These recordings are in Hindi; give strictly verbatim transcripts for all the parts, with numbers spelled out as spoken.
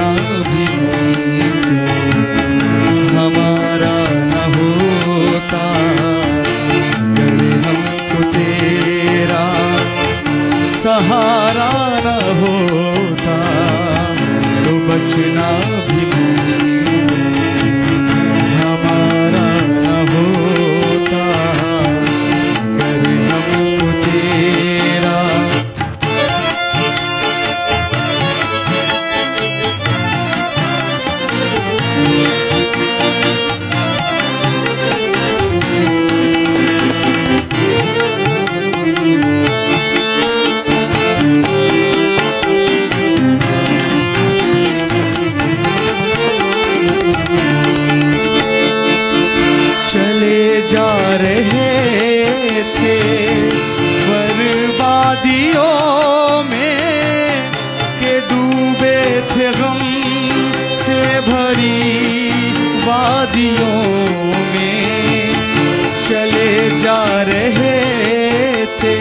बचना भी हमारा न होता, अगर हमको तेरा सहारा न होता, तो बचना भी हमारा न होता, अगर हमको तेरा चले जा रहे थे बर्बादियों में, के डूबे थे गम से भरी वादियों में। चले जा रहे थे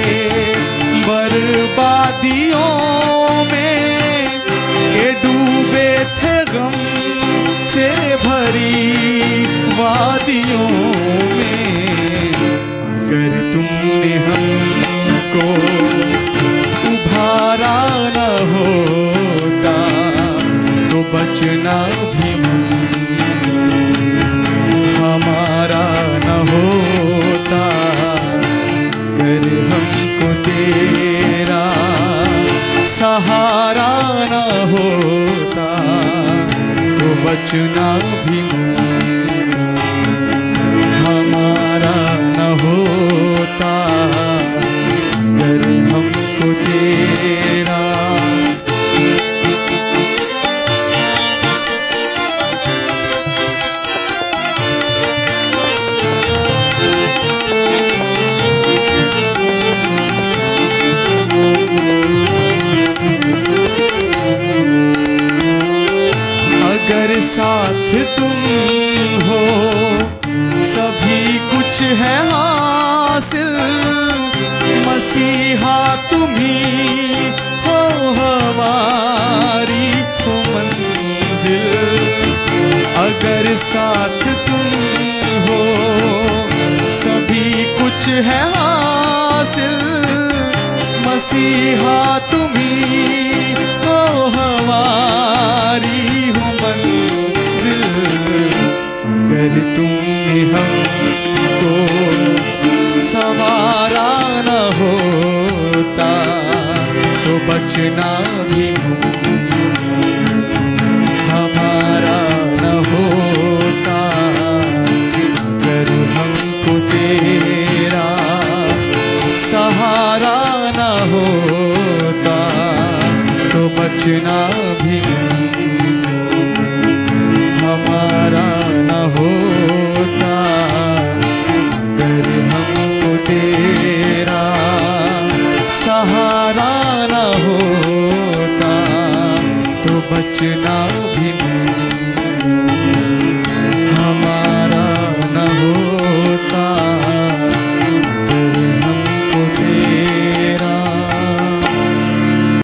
बर्बादियों में, के डूबे थे गम से भरी वादियों में। अगर तुमने हमको उभारा न होता, तो बचना भी हमारा न होता, अगर हमको तेरा सहारा न होता, तो बचना भी हमारा न होता, अगर हमको तेरा अगर साथ तुम हो सभी कुछ है हासिल, मसीहा तुम्ही हो हमारी हो मंजिल। अगर साथ तुम हो सभी कुछ है हासिल, मसीहा तुम्ही हो हमारी हो मंजिल। अगर तुमने हमको सवारा न होता, तो बचना भी हमारा न होता, अगर हमको तेरा सहारा न होता, तो बचना भी हमारा न होता, अगर हमको तेरा सहारा न होता, तो बचना भी